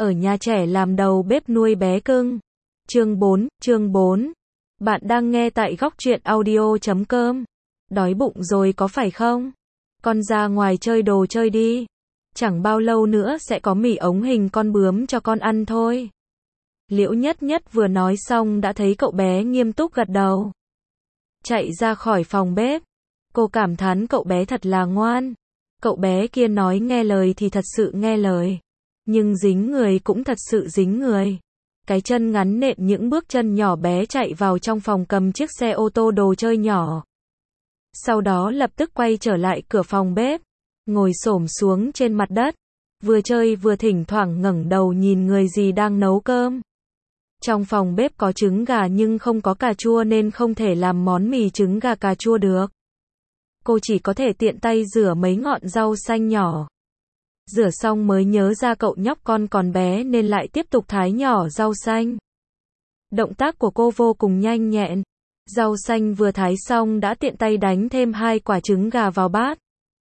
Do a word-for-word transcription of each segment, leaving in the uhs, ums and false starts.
Ở nhà trẻ làm đầu bếp nuôi bé cưng. Chương bốn, chương bốn. Bạn đang nghe tại góc truyện audio chấm com. Đói bụng rồi có phải không? Con ra ngoài chơi đồ chơi đi. Chẳng bao lâu nữa sẽ có mì ống hình con bướm cho con ăn thôi. Liễu Nhất Nhất vừa nói xong đã thấy cậu bé nghiêm túc gật đầu. Chạy ra khỏi phòng bếp. Cô cảm thán cậu bé thật là ngoan. Cậu bé kia nói nghe lời thì thật sự nghe lời. Nhưng dính người cũng thật sự dính người. Cái chân ngắn nện những bước chân nhỏ bé chạy vào trong phòng cầm chiếc xe ô tô đồ chơi nhỏ. Sau đó lập tức quay trở lại cửa phòng bếp. Ngồi xổm xuống trên mặt đất. Vừa chơi vừa thỉnh thoảng ngẩng đầu nhìn người gì đang nấu cơm. Trong phòng bếp có trứng gà nhưng không có cà chua nên không thể làm món mì trứng gà cà chua được. Cô chỉ có thể tiện tay rửa mấy ngọn rau xanh nhỏ. Rửa xong mới nhớ ra cậu nhóc con còn bé nên lại tiếp tục thái nhỏ rau xanh. Động tác của cô vô cùng nhanh nhẹn. Rau xanh vừa thái xong đã tiện tay đánh thêm hai quả trứng gà vào bát.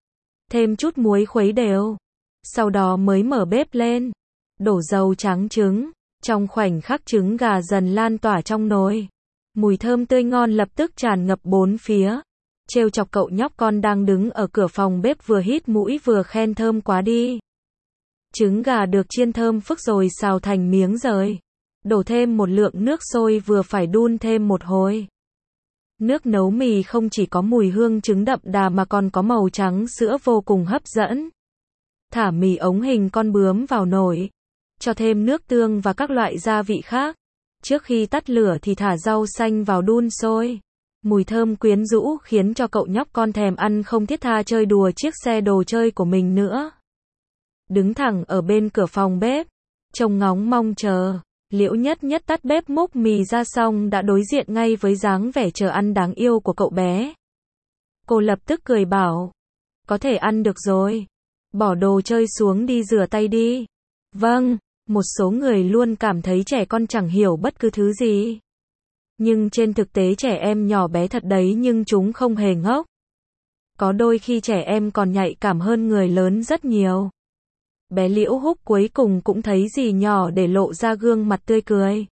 Thêm chút muối khuấy đều. Sau đó mới mở bếp lên. Đổ dầu trắng trứng. Trong khoảnh khắc trứng gà dần lan tỏa trong nồi. Mùi thơm tươi ngon lập tức tràn ngập bốn phía. Trêu chọc cậu nhóc con đang đứng ở cửa phòng bếp vừa hít mũi vừa khen thơm quá đi. Trứng gà được chiên thơm phức rồi xào thành miếng rời. Đổ thêm một lượng nước sôi vừa phải đun thêm một hồi. Nước nấu mì không chỉ có mùi hương trứng đậm đà mà còn có màu trắng sữa vô cùng hấp dẫn. Thả mì ống hình con bướm vào nồi. Cho thêm nước tương và các loại gia vị khác. Trước khi tắt lửa thì thả rau xanh vào đun sôi. Mùi thơm quyến rũ khiến cho cậu nhóc con thèm ăn không thiết tha chơi đùa chiếc xe đồ chơi của mình nữa. Đứng thẳng ở bên cửa phòng bếp, trông ngóng mong chờ. Liễu Nhất Nhất tắt bếp múc mì ra xong đã đối diện ngay với dáng vẻ chờ ăn đáng yêu của cậu bé. Cô lập tức cười bảo, có thể ăn được rồi. Bỏ đồ chơi xuống đi rửa tay đi. Vâng, một số người luôn cảm thấy trẻ con chẳng hiểu bất cứ thứ gì. Nhưng trên thực tế trẻ em nhỏ bé thật đấy nhưng chúng không hề ngốc. Có đôi khi trẻ em còn nhạy cảm hơn người lớn rất nhiều. Bé Liễu Húc cuối cùng cũng thấy dì nhỏ để lộ ra gương mặt tươi cười.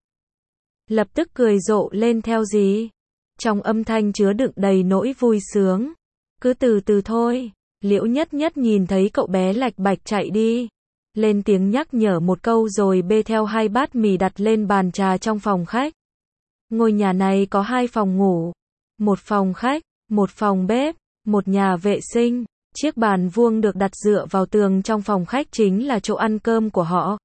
Lập tức cười rộ lên theo dì. Trong âm thanh chứa đựng đầy nỗi vui sướng. Cứ từ từ thôi. Liễu Nhất Nhất nhìn thấy cậu bé lạch bạch chạy đi. Lên tiếng nhắc nhở một câu rồi bê theo hai bát mì đặt lên bàn trà trong phòng khách. Ngôi nhà này có hai phòng ngủ, một phòng khách, một phòng bếp, một nhà vệ sinh. Chiếc bàn vuông được đặt dựa vào tường trong phòng khách chính là chỗ ăn cơm của họ.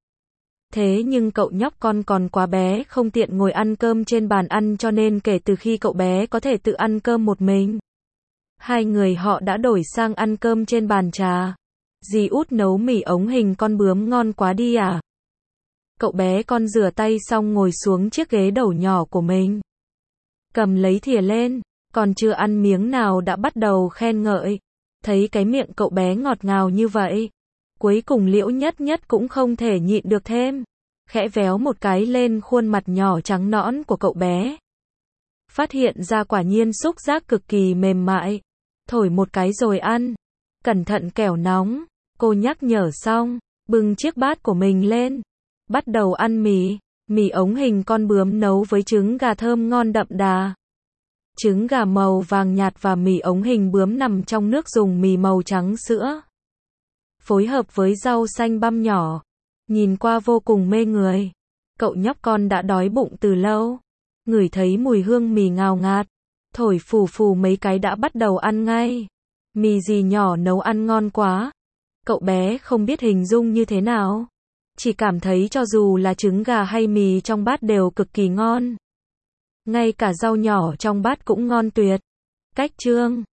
Thế nhưng cậu nhóc con còn quá bé không tiện ngồi ăn cơm trên bàn ăn cho nên kể từ khi cậu bé có thể tự ăn cơm một mình, hai người họ đã đổi sang ăn cơm trên bàn trà. Dì Út nấu mì ống hình con bướm ngon quá đi à? Cậu bé con rửa tay xong ngồi xuống chiếc ghế đầu nhỏ của mình. Cầm lấy thìa lên, còn chưa ăn miếng nào đã bắt đầu khen ngợi. Thấy cái miệng cậu bé ngọt ngào như vậy. Cuối cùng Liễu Nhất Nhất cũng không thể nhịn được thêm. Khẽ véo một cái lên khuôn mặt nhỏ trắng nõn của cậu bé. Phát hiện ra quả nhiên xúc giác cực kỳ mềm mại. Thổi một cái rồi ăn. Cẩn thận kẻo nóng. Cô nhắc nhở xong, bưng chiếc bát của mình lên. Bắt đầu ăn mì. Mì ống hình con bướm nấu với trứng gà thơm ngon đậm đà. Trứng gà màu vàng nhạt và mì ống hình bướm nằm trong nước dùng mì màu trắng sữa. Phối hợp với rau xanh băm nhỏ. Nhìn qua vô cùng mê người. Cậu nhóc con đã đói bụng từ lâu. Ngửi thấy mùi hương mì ngào ngạt. Thổi phù phù mấy cái đã bắt đầu ăn ngay. Mì gì nhỏ nấu ăn ngon quá. Cậu bé không biết hình dung như thế nào. Chỉ cảm thấy cho dù là trứng gà hay mì trong bát đều cực kỳ ngon. Ngay cả rau nhỏ trong bát cũng ngon tuyệt. Cách chương